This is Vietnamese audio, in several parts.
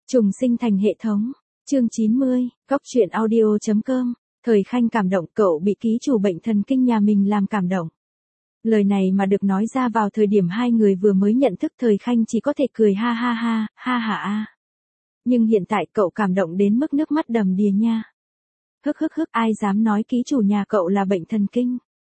Trùng sinh thành hệ thống. Chương 90, Góc truyện audio.com. Thời Khanh cảm động, cậu bị ký chủ bệnh thần kinh nhà mình làm cảm động. Lời này mà được nói ra vào thời điểm hai người vừa mới nhận thức, Thời Khanh chỉ có thể cười ha ha ha, ha ha a. Nhưng hiện tại cậu cảm động đến mức nước mắt đầm đìa nha. Hức, ai dám nói ký chủ nhà cậu là bệnh thần kinh?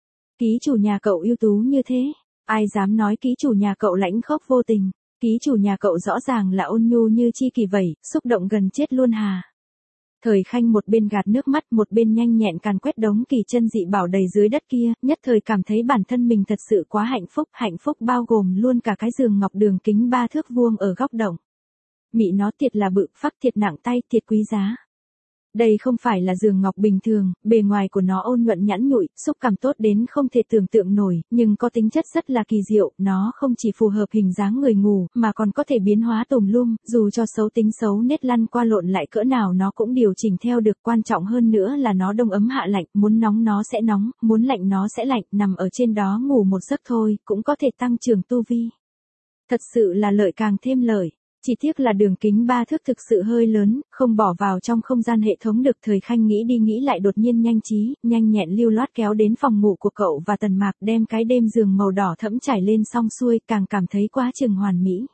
Ký chủ nhà cậu ưu tú như thế, ai dám nói ký chủ nhà cậu lãnh khốc vô tình? Ký chủ nhà cậu rõ ràng là ôn nhu như chi kỳ vậy, xúc động gần chết luôn hà. Thời Khanh một bên gạt nước mắt, một bên nhanh nhẹn càn quét đống kỳ chân dị bảo đầy dưới đất kia, nhất thời cảm thấy bản thân mình thật sự quá hạnh phúc bao gồm luôn cả cái giường ngọc đường kính 3 thước vuông ở góc động. Mị nó thiệt là bự, phác thiệt nặng tay, thiệt quý giá. Đây không phải là giường ngọc bình thường, bề ngoài của nó ôn nhuận nhẵn nhụi, xúc cảm tốt đến không thể tưởng tượng nổi, nhưng có tính chất rất là kỳ diệu, nó không chỉ phù hợp hình dáng người ngủ, mà còn có thể biến hóa tùm lum, dù cho xấu tính xấu nết lăn qua lộn lại cỡ nào nó cũng điều chỉnh theo được, quan trọng hơn nữa là nó đông ấm hạ lạnh, muốn nóng nó sẽ nóng, muốn lạnh nó sẽ lạnh, nằm ở trên đó ngủ một giấc thôi, cũng có thể tăng trưởng tu vi. Thật sự là lợi càng thêm lợi. Chỉ tiếc là đường kính 3 thước thực sự hơi lớn, không bỏ vào trong không gian hệ thống được. Thời Khanh nghĩ đi nghĩ lại đột nhiên nhanh trí, nhanh nhẹn lưu loát kéo đến phòng ngủ của cậu và Tần Mạc, đem cái đêm giường màu đỏ thẫm trải lên xong xuôi, càng cảm thấy quá chừng hoàn mỹ.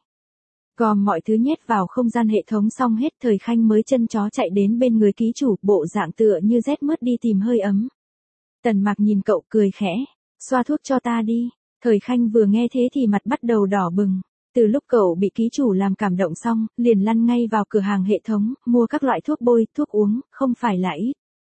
Gom mọi thứ nhét vào không gian hệ thống xong hết, Thời Khanh mới chân chó chạy đến bên người ký chủ, bộ dạng tựa như rét mướt đi tìm hơi ấm. Tần Mạc nhìn cậu cười khẽ, xoa thuốc cho ta đi. Thời Khanh vừa nghe thế thì mặt bắt đầu đỏ bừng. Từ lúc cậu bị ký chủ làm cảm động xong, liền lăn ngay vào cửa hàng hệ thống, mua các loại thuốc bôi, thuốc uống, không phải là ít.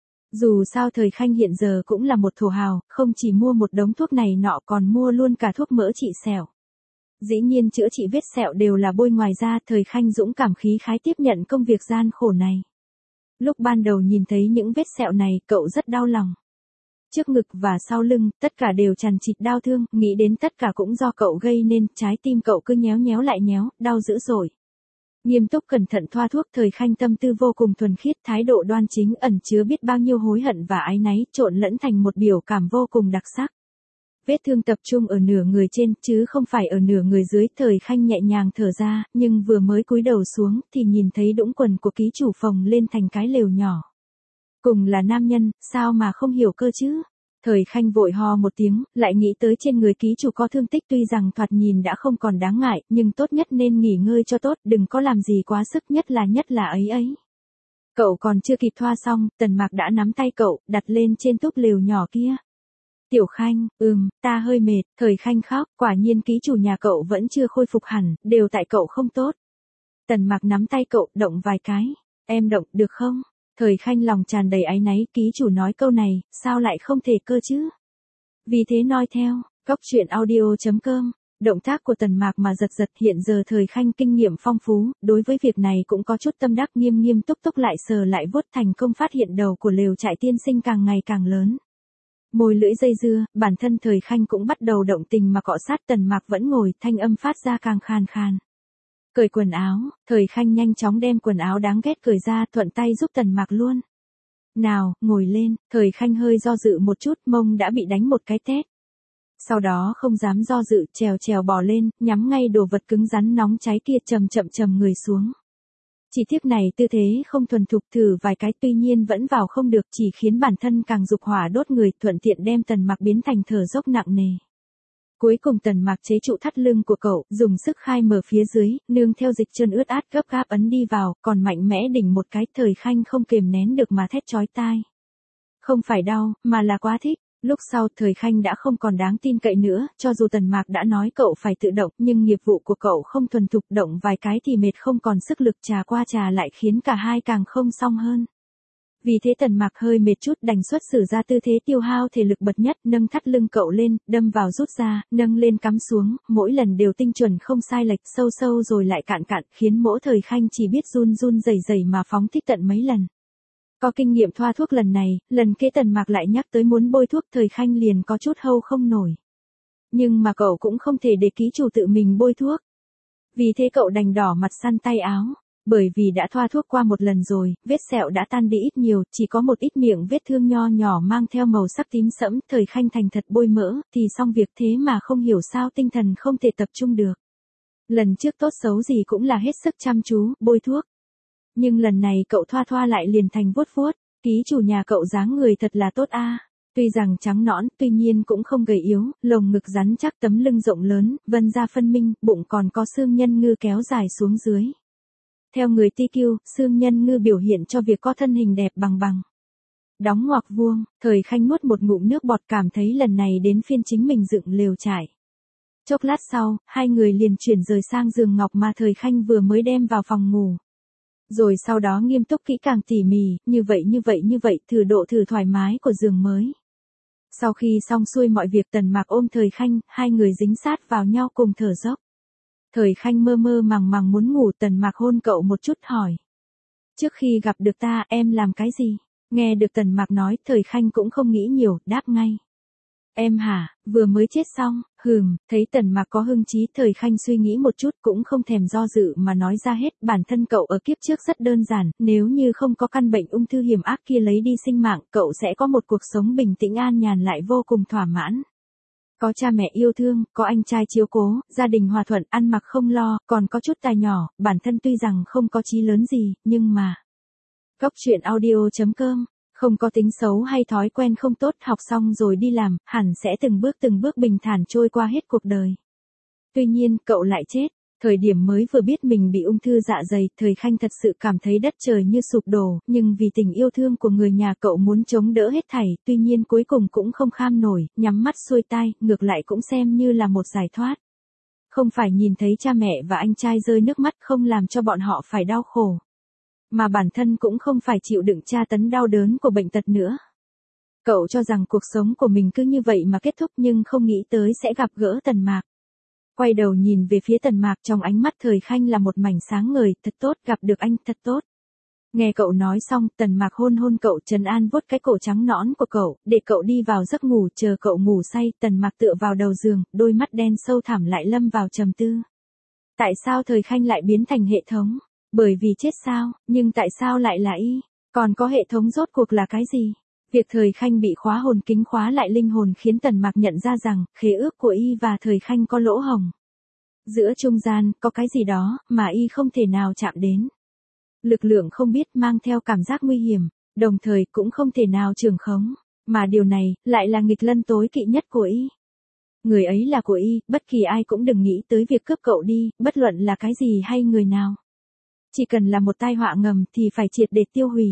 Dù sao Thời Khanh hiện giờ cũng là một thổ hào, không chỉ mua một đống thuốc này nọ còn mua luôn cả thuốc mỡ trị sẹo. Dĩ nhiên chữa trị vết sẹo đều là bôi ngoài da. Thời Khanh dũng cảm khí khái tiếp nhận công việc gian khổ này. Lúc ban đầu nhìn thấy những vết sẹo này, cậu rất đau lòng. Trước ngực và sau lưng, tất cả đều chằng chịt đau thương, nghĩ đến tất cả cũng do cậu gây nên, trái tim cậu cứ nhéo lại nhéo, đau dữ dội. Nghiêm túc cẩn thận thoa thuốc, Thời Khanh tâm tư vô cùng thuần khiết, thái độ đoan chính ẩn chứa biết bao nhiêu hối hận và áy náy, trộn lẫn thành một biểu cảm vô cùng đặc sắc. Vết thương tập trung ở nửa người trên, chứ không phải ở nửa người dưới. Thời Khanh nhẹ nhàng thở ra, nhưng vừa mới cúi đầu xuống, thì nhìn thấy đũng quần của ký chủ phồng lên thành cái lều nhỏ. Cùng là nam nhân, sao mà không hiểu cơ chứ? Thời Khanh vội ho một tiếng, lại nghĩ tới trên người ký chủ có thương tích, tuy rằng thoạt nhìn đã không còn đáng ngại, nhưng tốt nhất nên nghỉ ngơi cho tốt, đừng có làm gì quá sức, nhất là ấy. Cậu còn chưa kịp thoa xong, Tần Mạc đã nắm tay cậu, đặt lên trên túp lều nhỏ kia. Tiểu Khanh, ta hơi mệt. Thời Khanh khóc, quả nhiên ký chủ nhà cậu vẫn chưa khôi phục hẳn, đều tại cậu không tốt. Tần Mạc nắm tay cậu, động vài cái. Em động, được không? Thời Khanh lòng tràn đầy áy náy, ký chủ nói câu này, sao lại không thể cơ chứ? Vì thế noi theo, Góc truyện audio.com, động tác của Tần Mạc mà giật hiện giờ Thời Khanh kinh nghiệm phong phú, đối với việc này cũng có chút tâm đắc, nghiêm túc lại sờ lại vuốt, thành công phát hiện đầu của lều trại tiên sinh càng ngày càng lớn. Môi lưỡi dây dưa, bản thân Thời Khanh cũng bắt đầu động tình mà cọ sát. Tần Mạc vẫn ngồi, thanh âm phát ra càng khan. Cởi quần áo, Thời Khanh nhanh chóng đem quần áo đáng ghét cởi ra, thuận tay giúp Tần Mạc luôn. Nào, ngồi lên. Thời Khanh hơi do dự một chút, mông đã bị đánh một cái tét. Sau đó không dám do dự, trèo bò lên, nhắm ngay đồ vật cứng rắn nóng cháy kia, chầm người xuống. Chỉ tiếc này tư thế không thuần thục, thử vài cái tuy nhiên vẫn vào không được, chỉ khiến bản thân càng dục hỏa đốt người, thuận tiện đem Tần Mạc biến thành thở dốc nặng nề. Cuối cùng Tần Mạc chế trụ thắt lưng của cậu, dùng sức khai mở phía dưới, nương theo dịch chân ướt át gấp gáp ấn đi vào, còn mạnh mẽ đỉnh một cái. Thời Khanh không kềm nén được mà thét chói tai. Không phải đau, mà là quá thích. Lúc sau Thời Khanh đã không còn đáng tin cậy nữa, cho dù Tần Mạc đã nói cậu phải tự động, nhưng nghiệp vụ của cậu không thuần thục, động vài cái thì mệt không còn sức lực, trà qua trà lại khiến cả hai càng không xong hơn. Vì thế Tần Mạc hơi mệt chút, đành xuất sử ra tư thế tiêu hao thể lực bậc nhất, nâng thắt lưng cậu lên, đâm vào rút ra, nâng lên cắm xuống, mỗi lần đều tinh chuẩn không sai lệch, sâu rồi lại cạn, khiến mỗi Thời Khanh chỉ biết run rẩy mà phóng thích tận mấy lần. Có kinh nghiệm thoa thuốc lần này, lần kế Tần Mạc lại nhắc tới muốn bôi thuốc, Thời Khanh liền có chút hâu không nổi. Nhưng mà cậu cũng không thể để ký chủ tự mình bôi thuốc. Vì thế cậu đành đỏ mặt săn tay áo. Bởi vì đã thoa thuốc qua một lần rồi, vết sẹo đã tan đi ít nhiều, chỉ có một ít miệng vết thương nho nhỏ mang theo màu sắc tím sẫm. Thời Khanh thành thật bôi mỡ, thì xong việc, thế mà không hiểu sao tinh thần không thể tập trung được. Lần trước tốt xấu gì cũng là hết sức chăm chú, bôi thuốc. Nhưng lần này cậu thoa thoa lại liền thành vuốt vuốt, ký chủ nhà cậu dáng người thật là tốt a. Tuy rằng trắng nõn, tuy nhiên cũng không gầy yếu, lồng ngực rắn chắc, tấm lưng rộng lớn, vân da phân minh, bụng còn có xương nhân ngư kéo dài xuống dưới. Theo người TQ, xương nhân ngư biểu hiện cho việc có thân hình đẹp bằng bằng. Đóng ngoặc vuông, Thời Khanh nuốt một ngụm nước bọt, cảm thấy lần này đến phiên chính mình dựng lều trại. Chốc lát sau, hai người liền chuyển rời sang giường ngọc mà Thời Khanh vừa mới đem vào phòng ngủ. Rồi sau đó nghiêm túc kỹ càng tỉ mỉ, như vậy, thử độ thử thoải mái của giường mới. Sau khi xong xuôi mọi việc, Tần Mạc ôm Thời Khanh, hai người dính sát vào nhau cùng thở dốc. Thời Khanh mơ mơ màng màng muốn ngủ, Tần Mạc hôn cậu một chút hỏi. Trước khi gặp được ta, em làm cái gì? Nghe được Tần Mạc nói, Thời Khanh cũng không nghĩ nhiều, đáp ngay. Em hả, vừa mới chết xong, thấy Tần Mạc có hưng trí, Thời Khanh suy nghĩ một chút cũng không thèm do dự mà nói ra hết, bản thân cậu ở kiếp trước rất đơn giản, nếu như không có căn bệnh ung thư hiểm ác kia lấy đi sinh mạng, cậu sẽ có một cuộc sống bình tĩnh an nhàn lại vô cùng thỏa mãn. Có cha mẹ yêu thương, có anh trai chiếu cố, gia đình hòa thuận, ăn mặc không lo, còn có chút tài nhỏ, bản thân tuy rằng không có chí lớn gì, nhưng mà... Góc truyện audio.com, không có tính xấu hay thói quen không tốt, học xong rồi đi làm, hẳn sẽ từng bước bình thản trôi qua hết cuộc đời. Tuy nhiên, cậu lại chết. Thời điểm mới vừa biết mình bị ung thư dạ dày, Thời Khanh thật sự cảm thấy đất trời như sụp đổ, nhưng vì tình yêu thương của người nhà cậu muốn chống đỡ hết thảy, tuy nhiên cuối cùng cũng không kham nổi, nhắm mắt xuôi tai, ngược lại cũng xem như là một giải thoát. Không phải nhìn thấy cha mẹ và anh trai rơi nước mắt không làm cho bọn họ phải đau khổ. Mà bản thân cũng không phải chịu đựng tra tấn đau đớn của bệnh tật nữa. Cậu cho rằng cuộc sống của mình cứ như vậy mà kết thúc nhưng không nghĩ tới sẽ gặp gỡ Tần Mạc. Quay đầu nhìn về phía Tần Mạc, trong ánh mắt Thời Khanh là một mảnh sáng ngời, thật tốt, gặp được anh, thật tốt. Nghe cậu nói xong, Tần Mạc hôn hôn cậu, trấn an vuốt cái cổ trắng nõn của cậu, để cậu đi vào giấc ngủ, chờ cậu ngủ say, Tần Mạc tựa vào đầu giường, đôi mắt đen sâu thẳm lại lâm vào trầm tư. Tại sao Thời Khanh lại biến thành hệ thống? Bởi vì chết sao, nhưng tại sao lại là y? Còn có hệ thống rốt cuộc là cái gì? Việc Thời Khanh bị khóa hồn kính khóa lại linh hồn khiến Tần Mạc nhận ra rằng, khế ước của y và Thời Khanh có lỗ hổng. Giữa trung gian, có cái gì đó, mà y không thể nào chạm đến. Lực lượng không biết mang theo cảm giác nguy hiểm, đồng thời cũng không thể nào trường khống. Mà điều này, lại là nghịch lân tối kỵ nhất của y. Người ấy là của y, bất kỳ ai cũng đừng nghĩ tới việc cướp cậu đi, bất luận là cái gì hay người nào. Chỉ cần là một tai họa ngầm thì phải triệt để tiêu hủy.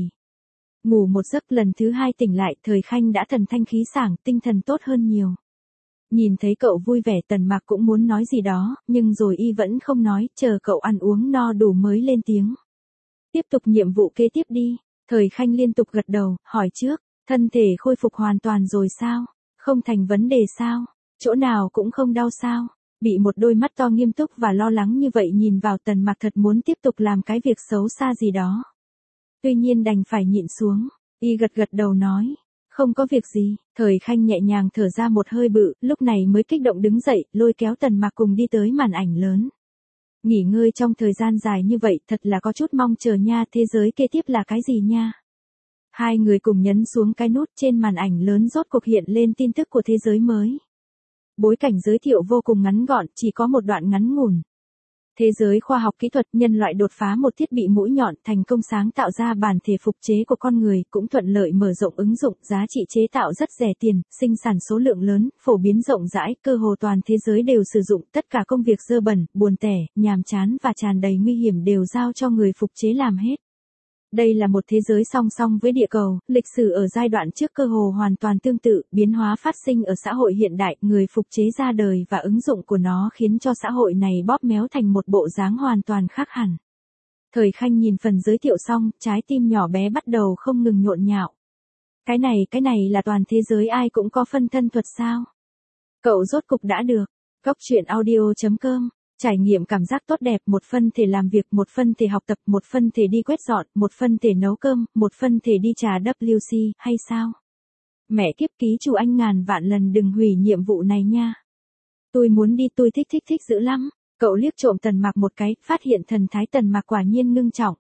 Ngủ một giấc, lần thứ hai tỉnh lại, Thời Khanh đã thần thanh khí sảng, tinh thần tốt hơn nhiều. Nhìn thấy cậu vui vẻ, Tần Mạc cũng muốn nói gì đó, nhưng rồi y vẫn không nói, chờ cậu ăn uống no đủ mới lên tiếng. Tiếp tục nhiệm vụ kế tiếp đi. Thời Khanh liên tục gật đầu, hỏi trước, thân thể khôi phục hoàn toàn rồi sao? Không thành vấn đề sao? Chỗ nào cũng không đau sao? Bị một đôi mắt to nghiêm túc và lo lắng như vậy nhìn vào, Tần Mạc thật muốn tiếp tục làm cái việc xấu xa gì đó. Tuy nhiên đành phải nhịn xuống, y gật đầu nói, không có việc gì. Thời Khanh nhẹ nhàng thở ra một hơi bự, lúc này mới kích động đứng dậy, lôi kéo Tần Mạc cùng đi tới màn ảnh lớn. Nghỉ ngơi trong thời gian dài như vậy thật là có chút mong chờ nha, thế giới kế tiếp là cái gì nha? Hai người cùng nhấn xuống cái nút, trên màn ảnh lớn rốt cuộc hiện lên tin tức của thế giới mới. Bối cảnh giới thiệu vô cùng ngắn gọn, chỉ có một đoạn ngắn ngủn. Thế giới khoa học kỹ thuật, nhân loại đột phá một thiết bị mũi nhọn, thành công sáng tạo ra bản thể phục chế của con người, cũng thuận lợi mở rộng ứng dụng, giá trị chế tạo rất rẻ tiền, sinh sản số lượng lớn, phổ biến rộng rãi, cơ hồ toàn thế giới đều sử dụng, tất cả công việc dơ bẩn, buồn tẻ, nhàm chán và tràn đầy nguy hiểm đều giao cho người phục chế làm hết. Đây là một thế giới song song với địa cầu, lịch sử ở giai đoạn trước cơ hồ hoàn toàn tương tự, biến hóa phát sinh ở xã hội hiện đại, người phục chế ra đời và ứng dụng của nó khiến cho xã hội này bóp méo thành một bộ dáng hoàn toàn khác hẳn. Thời Khanh nhìn phần giới thiệu xong, trái tim nhỏ bé bắt đầu không ngừng nhộn nhạo. Cái này là toàn thế giới ai cũng có phân thân thuật sao? Cậu rốt cục đã được. Góc truyện audio.com, trải nghiệm cảm giác tốt đẹp, một phân thể làm việc, một phân thể học tập, một phân thể đi quét dọn, một phân thể nấu cơm, một phân thể đi trà WC, hay sao? Mẹ kiếp, ký chủ anh ngàn vạn lần đừng hủy nhiệm vụ này nha. Tôi muốn đi, tôi thích dữ lắm. Cậu liếc trộm Tần Mạc một cái, phát hiện thần thái Tần Mạc quả nhiên ngưng trọng.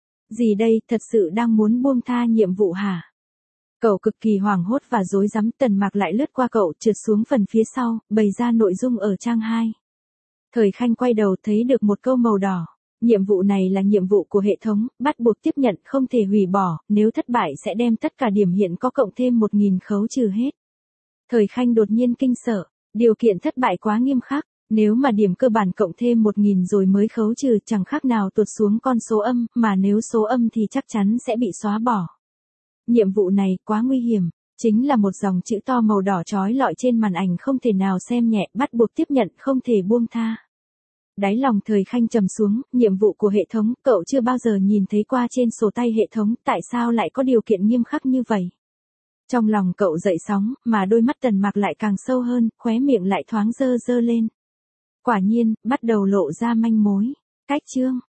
Gì đây, thật sự đang muốn buông tha nhiệm vụ hả? Cậu cực kỳ hoảng hốt và rối rắm, Tần Mạc lại lướt qua cậu, trượt xuống phần phía sau, bày ra nội dung ở trang 2. Thời Khanh quay đầu thấy được một câu màu đỏ. Nhiệm vụ này là nhiệm vụ của hệ thống, bắt buộc tiếp nhận không thể hủy bỏ, nếu thất bại sẽ đem tất cả điểm hiện có cộng thêm 1.000 khấu trừ hết. Thời Khanh đột nhiên kinh sợ, điều kiện thất bại quá nghiêm khắc, nếu mà điểm cơ bản cộng thêm 1.000 rồi mới khấu trừ chẳng khác nào tụt xuống con số âm, mà nếu số âm thì chắc chắn sẽ bị xóa bỏ. Nhiệm vụ này quá nguy hiểm, chính là một dòng chữ to màu đỏ chói lọi trên màn ảnh không thể nào xem nhẹ, bắt buộc tiếp nhận không thể buông tha. Đáy lòng Thời Khanh trầm xuống, nhiệm vụ của hệ thống, cậu chưa bao giờ nhìn thấy qua trên sổ tay hệ thống, tại sao lại có điều kiện nghiêm khắc như vậy? Trong lòng cậu dậy sóng, mà đôi mắt Tần Mạc lại càng sâu hơn, khóe miệng lại thoáng dơ dơ lên. Quả nhiên, bắt đầu lộ ra manh mối. Cách chương